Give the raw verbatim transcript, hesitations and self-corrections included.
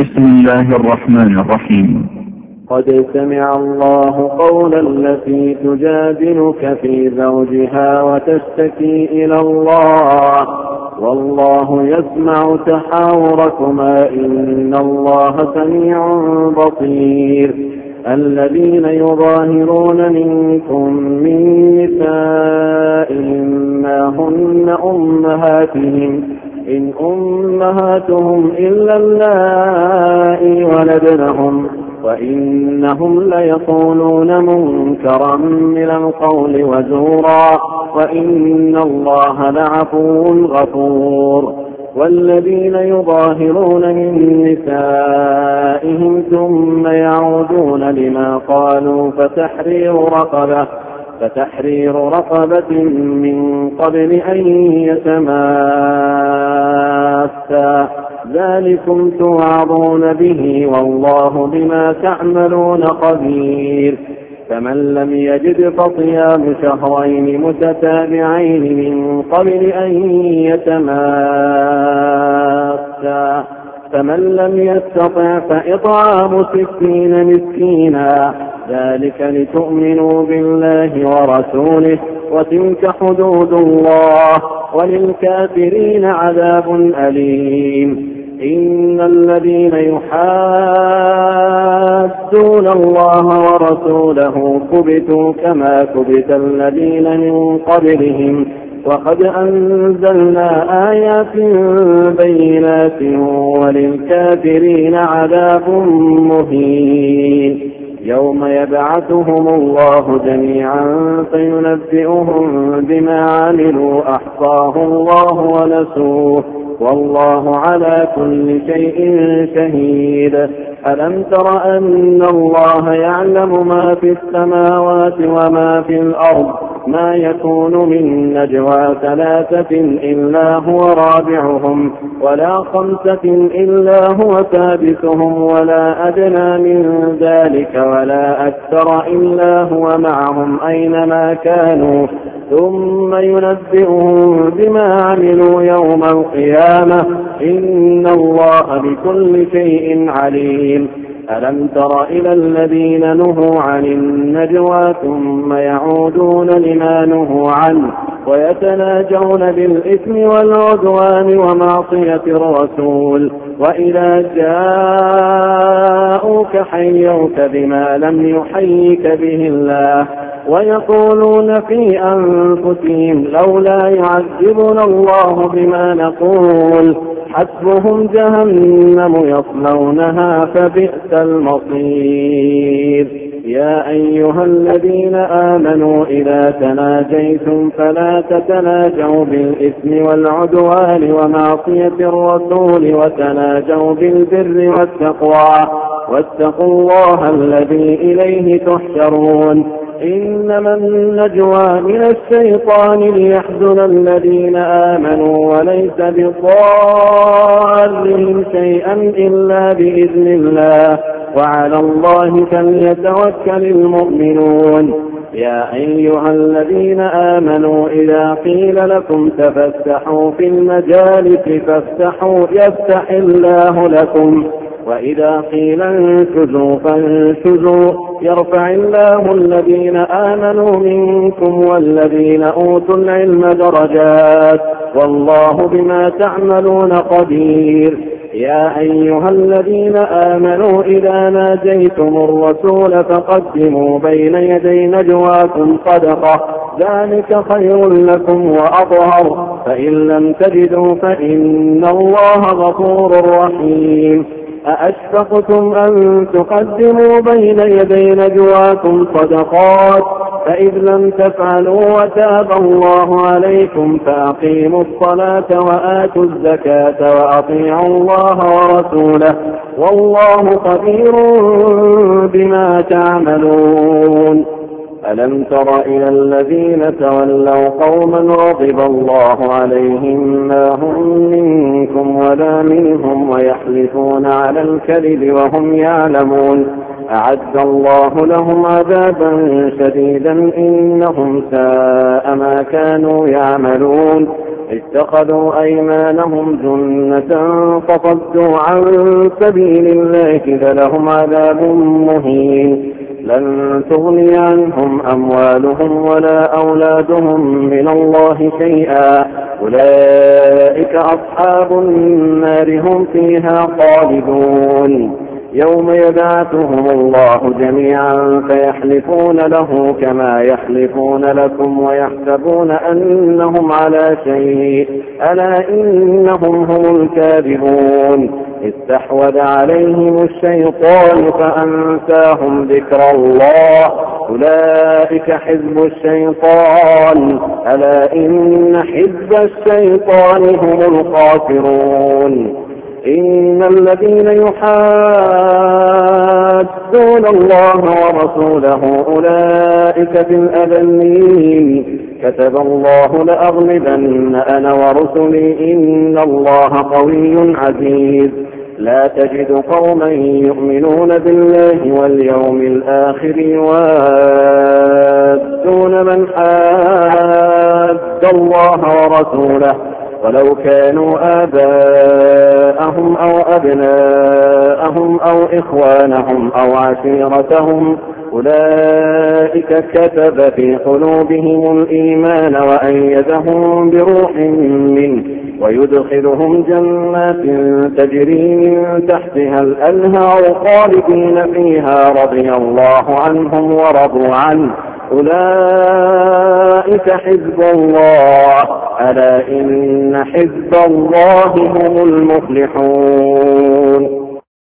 بسم الله الرحمن الرحيم. قد سمع الله قول التي تجادلك في زوجها وتشتكي إلى الله والله يسمع تحاوركما إن الله سميع بصير. الذين يظاهرون منكم من نسائهم ما هن أمهاتهم إن أمهاتهم إلا اللائي ولدنهم وإنهم ليقولون منكرا من القول وزورا وإن الله لعفو غفور. والذين يظاهرون من نسائهم ثم يعودون لما قالوا فتحرير رقبة فتحرير رقبة من قبل أن يتماسا ذلكم توعظون به والله بما تعملون خبير. فمن لم يجد فصيام شهرين متتابعين من قبل أن يتماسا فمن لم يستطع فإطعام ستين مسكينا ذلك لتؤمنوا بالله ورسوله وتلك حدود الله وللكافرين عذاب أليم. إن الذين يحادون الله ورسوله كبتوا كما كبت الذين من قبلهم وقد أنزلنا آيات بينات وللكافرين عذاب مهين. يوم يبعثهم الله جميعا فينبئهم بما عملوا أحصاه الله ونسوه والله على كل شيء شهيد. ألم تر أن الله يعلم ما في السماوات وما في الأرض ما يكون من نجوى ثلاثة إلا هو رابعهم ولا خمسة إلا هو سادسهم ولا أدنى من ذلك ولا أكثر إلا هو معهم أينما كانوا ثم ينبئهم بما عملوا يوم القيامة إن الله بكل شيء عليم. ألم تر إلى الذين نهوا عن النجوى ثم يعودون لما نهوا عنه ويتناجون بالإثم والعدوان ومعصية الرسول وإذا جاءوك حيوك بما لم يحيك به الله ويقولون في أنفسهم لولا يعذبنا الله بما نقول حسبهم جهنم يصلونها فبئس المصير. يا أيها الذين آمنوا إذا تناجيتم فلا تتناجوا بالإثم والعدوان ومعصية الرسول وتناجوا بالبر والتقوى واتقوا الله الذي إليه تحشرون. إنما النجوى من الشيطان ليحزن الذين آمنوا وليس بضارهم شيئا إلا بإذن الله وعلى الله فليتوكل المؤمنون. يا أيها الذين آمنوا إذا قيل لكم تفسحوا في المجالس فافسحوا يفسح الله لكم وإذا قيل انشزوا فانشزوا يرفع الله الذين آمنوا منكم والذين أوتوا العلم درجات والله بما تعملون قدير. يا أيها الذين آمنوا إذا ناجيتم الرسول فقدموا بين يدي نجواكم صدقة ذلك خير لكم وأطهر فإن لم تجدوا فإن الله غفور رحيم. أأشفقتم أن تقدموا بين يدي نجواكم صدقات فإذ لم تفعلوا وتاب الله عليكم فأقيموا الصلاة وآتوا الزكاة وأطيعوا الله ورسوله والله خبير بما تعملون. ألم تر إلى الذين تولوا قوما غضب الله عليهم ما هم منكم ولا منهم ويحلفون على الكذب وهم يعلمون أعد الله لهم عذابا شديدا إنهم ساء ما كانوا يعملون. اتخذوا أيمانهم جنة فصدوا عن سبيل الله فلهم عذاب مهين لن تغني عنهم أموالهم ولا أولادهم من الله شيئا أولئك أصحاب النار هم فيها خالدون يوم يبعثهم الله جميعا فيحلفون له كما يحلفون لكم ويحسبون أنهم على شيء ألا إنهم هم الكاذبون استحوذ عليهم الشيطان فأنساهم ذكر الله أولئك حزب الشيطان ألا إن حزب الشيطان هم الخاسرون إن الذين يحادون الله ورسوله أولئك في الأذلين كتب الله لأغلبن أنا ورسلي إن الله قوي عزيز لا تجد قوما يؤمنون بالله واليوم الآخر يوادون من حاد الله ورسوله ولو كانوا آباءهم أو أبناءهم أو إخوانهم أو عشيرتهم أولئك كتب في قلوبهم الإيمان وأيدهم بروح منه ويدخلهم جنات تجري من تحتها الأنهار خالدين فيها رضي الله عنهم ورضوا عنه أولئك حزب الله ألا إن حزب الله هم المفلحون